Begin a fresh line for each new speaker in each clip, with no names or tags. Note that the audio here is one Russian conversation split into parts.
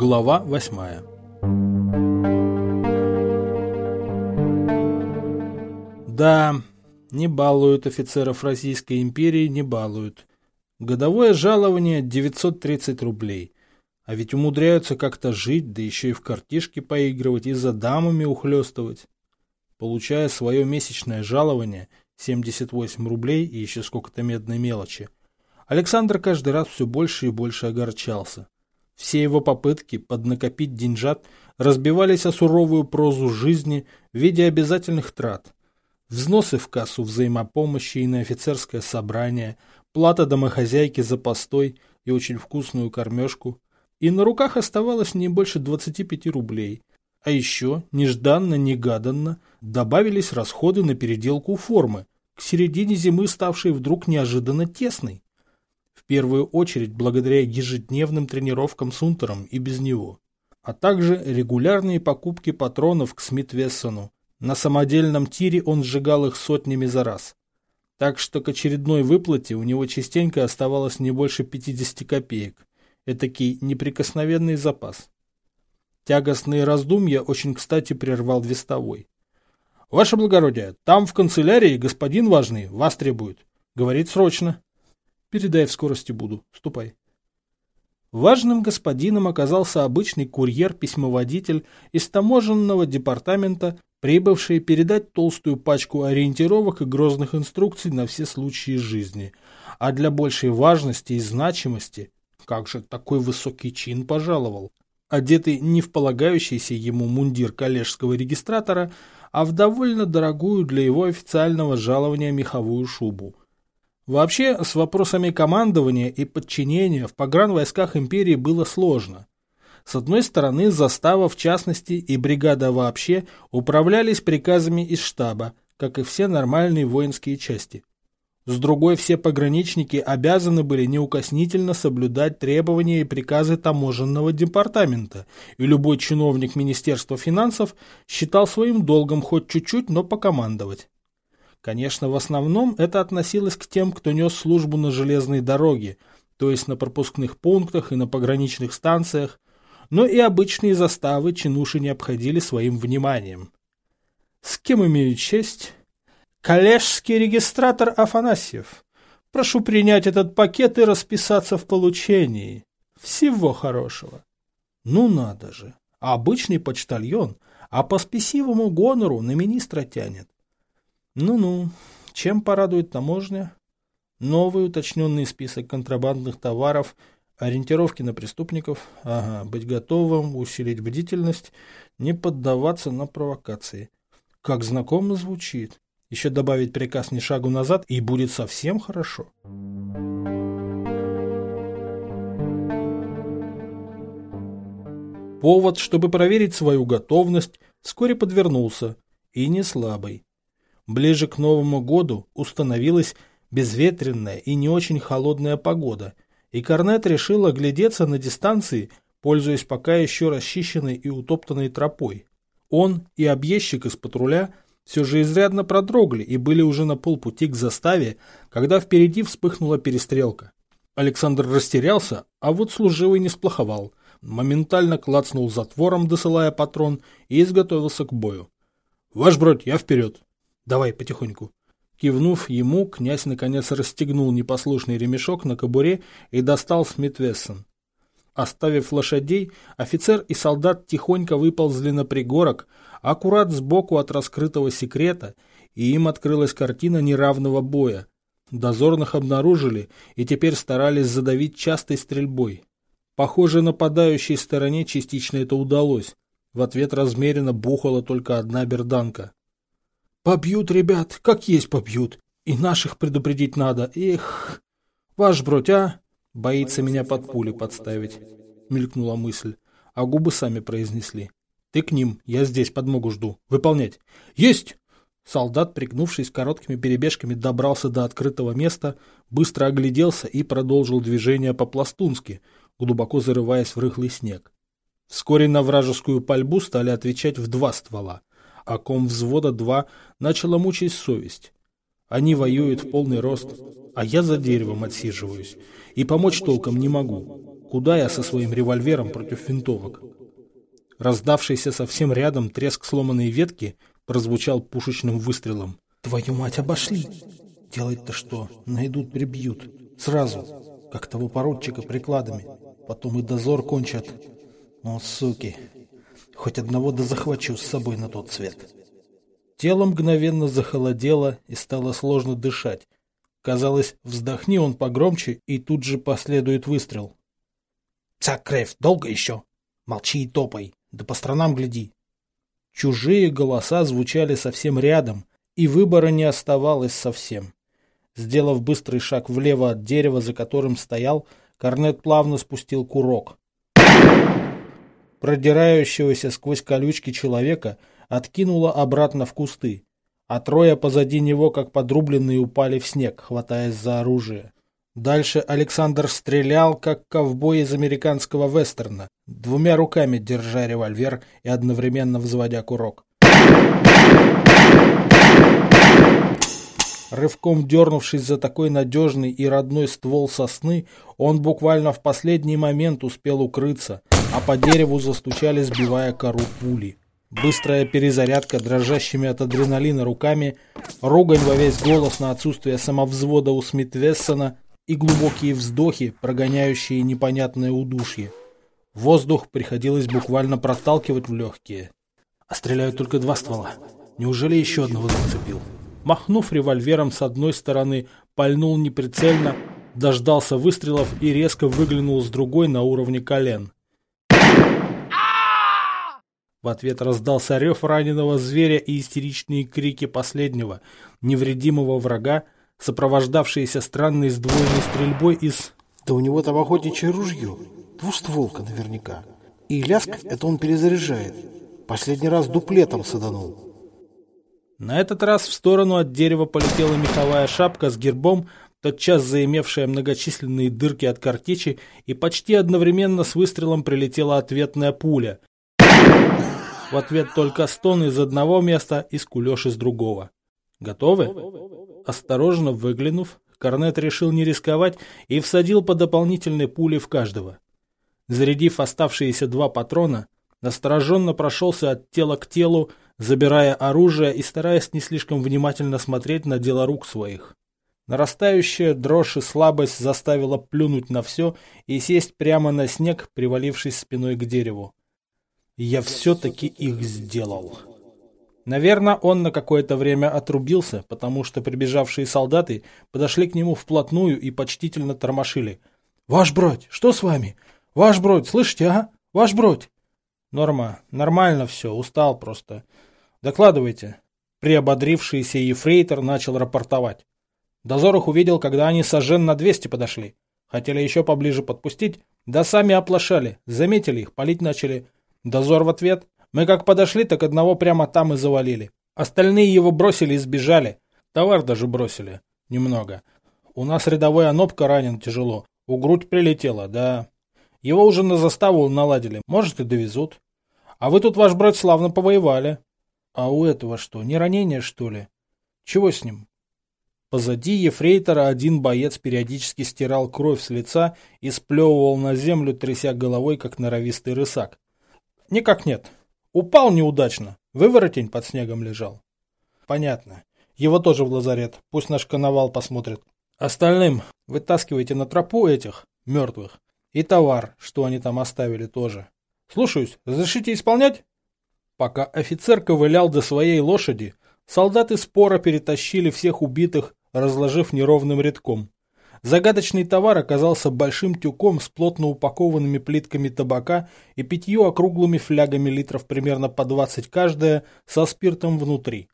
Глава 8. Да, не балуют офицеров Российской империи, не балуют. Годовое жалование 930 рублей. А ведь умудряются как-то жить, да еще и в картишки поигрывать и за дамами ухлёстывать. Получая свое месячное жалование, 78 рублей и еще сколько-то медной мелочи, Александр каждый раз все больше и больше огорчался. Все его попытки поднакопить деньжат разбивались о суровую прозу жизни в виде обязательных трат. Взносы в кассу взаимопомощи и на офицерское собрание, плата домохозяйки за постой и очень вкусную кормежку. И на руках оставалось не больше 25 рублей. А еще, нежданно-негаданно, добавились расходы на переделку формы, к середине зимы ставшей вдруг неожиданно тесной. В первую очередь благодаря ежедневным тренировкам с унтером и без него, а также регулярные покупки патронов к Смит-Вессону. На самодельном тире он сжигал их сотнями за раз. Так что к очередной выплате у него частенько оставалось не больше 50 копеек. Этакий неприкосновенный запас. Тягостные раздумья очень кстати прервал вестовой. — Ваше благородие, там в канцелярии господин важный вас требует. Говорит срочно. — Передай, в скорости буду. Ступай. Важным господином оказался обычный курьер-письмоводитель из таможенного департамента, прибывший передать толстую пачку ориентировок и грозных инструкций на все случаи жизни. А для большей важности и значимости, как же такой высокий чин пожаловал, одетый не в полагающийся ему мундир коллежского регистратора, а в довольно дорогую для его официального жалования меховую шубу. Вообще, с вопросами командования и подчинения в погранвойсках империи было сложно. С одной стороны, застава в частности и бригада вообще управлялись приказами из штаба, как и все нормальные воинские части. С другой, все пограничники обязаны были неукоснительно соблюдать требования и приказы таможенного департамента, и любой чиновник Министерства финансов считал своим долгом хоть чуть-чуть, но покомандовать. Конечно, в основном это относилось к тем, кто нес службу на железной дороге, то есть на пропускных пунктах и на пограничных станциях, но и обычные заставы чинуши не обходили своим вниманием. С кем имею честь? Коллежский регистратор Афанасьев. Прошу принять этот пакет и расписаться в получении. Всего хорошего. Ну надо же, обычный почтальон, а по спесивому гонору на министра тянет. Ну-ну, чем порадует таможня? Новый уточненный список контрабандных товаров, ориентировки на преступников, быть готовым, усилить бдительность, не поддаваться на провокации. Как знакомо звучит. Еще добавить приказ ни шагу назад, и будет совсем хорошо. Повод, чтобы проверить свою готовность, вскоре подвернулся, и не слабый. Ближе к Новому году установилась безветренная и не очень холодная погода, и Корнет решил оглядеться на дистанции, пользуясь пока еще расчищенной и утоптанной тропой. Он и объездчик из патруля все же изрядно продрогли и были уже на полпути к заставе, когда впереди вспыхнула перестрелка. Александр растерялся, а вот служивый не сплоховал. Моментально клацнул затвором, досылая патрон, и изготовился к бою. — Ваш бродь, я вперед! — Давай, потихоньку. Кивнув ему, князь наконец расстегнул непослушный ремешок на кобуре и достал Смит-Вессон. Оставив лошадей, офицер и солдат тихонько выползли на пригорок, аккурат сбоку от раскрытого секрета, и им открылась картина неравного боя. Дозорных обнаружили и теперь старались задавить частой стрельбой. Похоже, нападающей стороне частично это удалось. В ответ размеренно бухала только одна берданка. «Побьют, ребят, как есть побьют. И наших предупредить надо. Эх, ваш бродь, а? Боится меня под пули подставить», — мелькнула мысль, а губы сами произнесли. «Ты к ним, я здесь подмогу жду. Выполнять». «Есть!» Солдат, пригнувшись короткими перебежками, добрался до открытого места, быстро огляделся и продолжил движение по-пластунски, глубоко зарываясь в рыхлый снег. Вскоре на вражескую пальбу стали отвечать в 2 ствола, а ком взвода 2 начала мучить совесть. Они воюют в полный рост, а я за деревом отсиживаюсь, и помочь толком не могу. Куда я со своим револьвером против винтовок? Раздавшийся совсем рядом треск сломанной ветки прозвучал пушечным выстрелом. Твою мать, обошли! Делать-то что? Найдут, прибьют. Сразу, как того поручика прикладами. Потом и дозор кончат. О, суки! Хоть одного да захвачу с собой на тот свет. Тело мгновенно захолодело и стало сложно дышать. Казалось, вздохни он погромче, и тут же последует выстрел. «Цакрев, долго еще? Молчи и топай, да по сторонам гляди». Чужие голоса звучали совсем рядом, и выбора не оставалось совсем. Сделав быстрый шаг влево от дерева, за которым стоял, Корнет плавно спустил курок. Продирающегося сквозь колючки человека откинуло обратно в кусты, а трое позади него, как подрубленные, упали в снег, хватаясь за оружие. Дальше Александр стрелял, как ковбой из американского вестерна, двумя руками держа револьвер и одновременно взводя курок. Рывком дернувшись за такой надежный и родной ствол сосны, он буквально в последний момент успел укрыться, а по дереву застучали, сбивая кору пули. Быстрая перезарядка дрожащими от адреналина руками, ругань во весь голос на отсутствие самовзвода у Смит-Вессона и глубокие вздохи, прогоняющие непонятное удушье. Воздух приходилось буквально проталкивать в легкие. А стреляют только 2 ствола. Неужели еще одного зацепил? Махнув револьвером с одной стороны, пальнул неприцельно, дождался выстрелов и резко выглянул с другой на уровне колен. В ответ раздался рев раненого зверя и истеричные крики последнего, невредимого врага, сопровождавшиеся странной сдвоенной стрельбой из...
Да у него там охотничье ружье, двустволка наверняка. И лязг это он перезаряжает. Последний раз дуплетом саданул.
На этот раз в сторону от дерева полетела меховая шапка с гербом, тотчас заимевшая многочисленные дырки от картечи, и почти одновременно с выстрелом прилетела ответная пуля. В ответ только стон из одного места и скулёж из другого. Готовы? Осторожно выглянув, Корнет решил не рисковать и всадил по дополнительной пуле в каждого. Зарядив оставшиеся 2 патрона, настороженно прошелся от тела к телу, забирая оружие и стараясь не слишком внимательно смотреть на дело рук своих. Нарастающая дрожь и слабость заставила плюнуть на все и сесть прямо на снег, привалившись спиной к дереву. Я все-таки их сделал. Наверное, он на какое-то время отрубился, потому что прибежавшие солдаты подошли к нему вплотную и почтительно тормошили. «Ваш бродь, что с вами? Ваш бродь, слышите, ага? Ваш бродь!» «Норма, нормально все, устал просто. Докладывайте». Приободрившийся ефрейтор начал рапортовать. Дозор их увидел, когда они сажен на 200 подошли. Хотели еще поближе подпустить, да сами оплошали, заметили их, палить начали. Дозор в ответ. Мы как подошли, так одного прямо там и завалили. Остальные его бросили и сбежали. Товар даже бросили. Немного. У нас рядовой Анопка ранен тяжело. У грудь прилетело, да. Его уже на заставу наладили. Может, и довезут. А вы тут, ваш брат, славно повоевали. А у этого что, не ранение, что ли? Чего с ним? Позади ефрейтора один боец периодически стирал кровь с лица и сплевывал на землю, тряся головой, как норовистый рысак. Никак нет. Упал неудачно. Выворотень под снегом лежал. Понятно. Его тоже в лазарет. Пусть наш коновал посмотрит. Остальным вытаскивайте на тропу этих мертвых. И товар, что они там оставили, тоже. Слушаюсь. Разрешите исполнять? Пока офицер ковылял до своей лошади, солдаты споро перетащили всех убитых, разложив неровным рядком. Загадочный товар оказался большим тюком с плотно упакованными плитками табака и 5 округлыми флягами литров примерно по 20 каждая со спиртом внутри.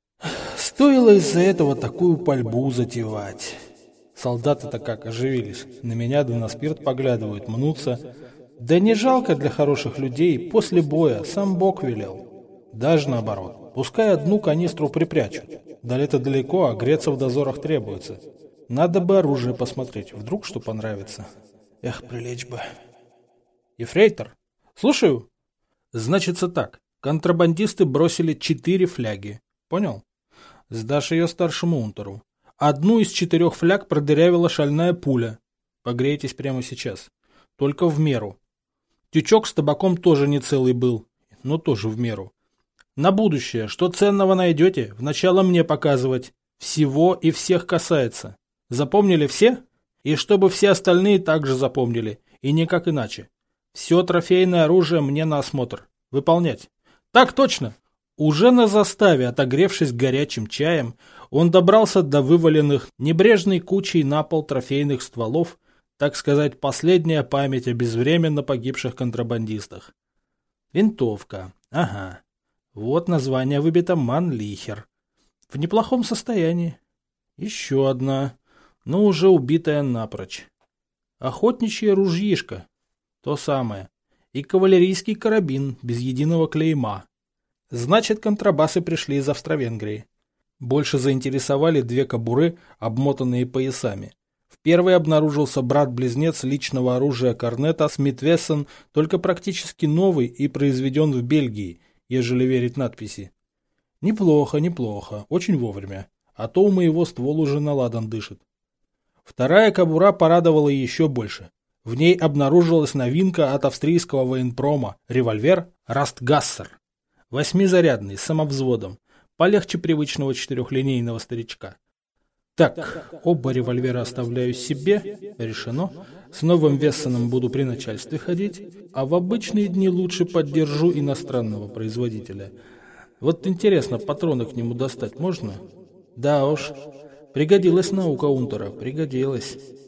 Стоило из-за этого такую пальбу затевать. Солдаты-то как оживились. На меня да на спирт поглядывают, мнутся. Да не жалко для хороших людей, после боя сам Бог велел. Даже наоборот. Пускай одну канистру припрячут. До лета далеко, а греться в дозорах требуется. Надо бы оружие посмотреть, вдруг что понравится. Эх, прилечь бы. Ефрейтор, слушаю. Значится так, контрабандисты бросили 4 фляги. Понял? Сдашь ее старшему унтеру. Одну из 4 фляг продырявила шальная пуля. Погрейтесь прямо сейчас. только в меру. Тючок с табаком тоже не целый был, но тоже в меру. На будущее, что ценного найдете, вначале мне показывать. Всего и всех касается. Запомнили все? И чтобы все остальные также запомнили, и никак иначе. Все трофейное оружие мне на осмотр. Выполнять. Так точно! Уже на заставе, отогревшись горячим чаем, он добрался до вываленных небрежной кучей на пол трофейных стволов, так сказать, последняя память о безвременно погибших контрабандистах. Винтовка. Ага. Вот название выбито Манлихер. В неплохом состоянии. Еще одна, но уже убитая напрочь. Охотничье ружьишко. То самое. И кавалерийский карабин без единого клейма. Значит, контрабасы пришли из Австро-Венгрии. Больше заинтересовали две кобуры, обмотанные поясами. В первой обнаружился брат-близнец личного оружия корнета Смит Вессон, только практически новый и произведен в Бельгии, ежели верить надписи. Неплохо, неплохо, очень вовремя, а то у моего ствол уже наладан дышит. Вторая кобура порадовала еще больше. В ней обнаружилась новинка от австрийского военпрома – револьвер Растгассер. 8-зарядный, с самовзводом, полегче привычного 4-линейного старичка. Так, оба револьвера оставляю себе, решено. С новым Вессоном буду при начальстве ходить, а в обычные дни лучше поддержу иностранного производителя. Вот интересно, патроны к нему достать можно? Да уж, пригодилась наука Унтера, пригодилась.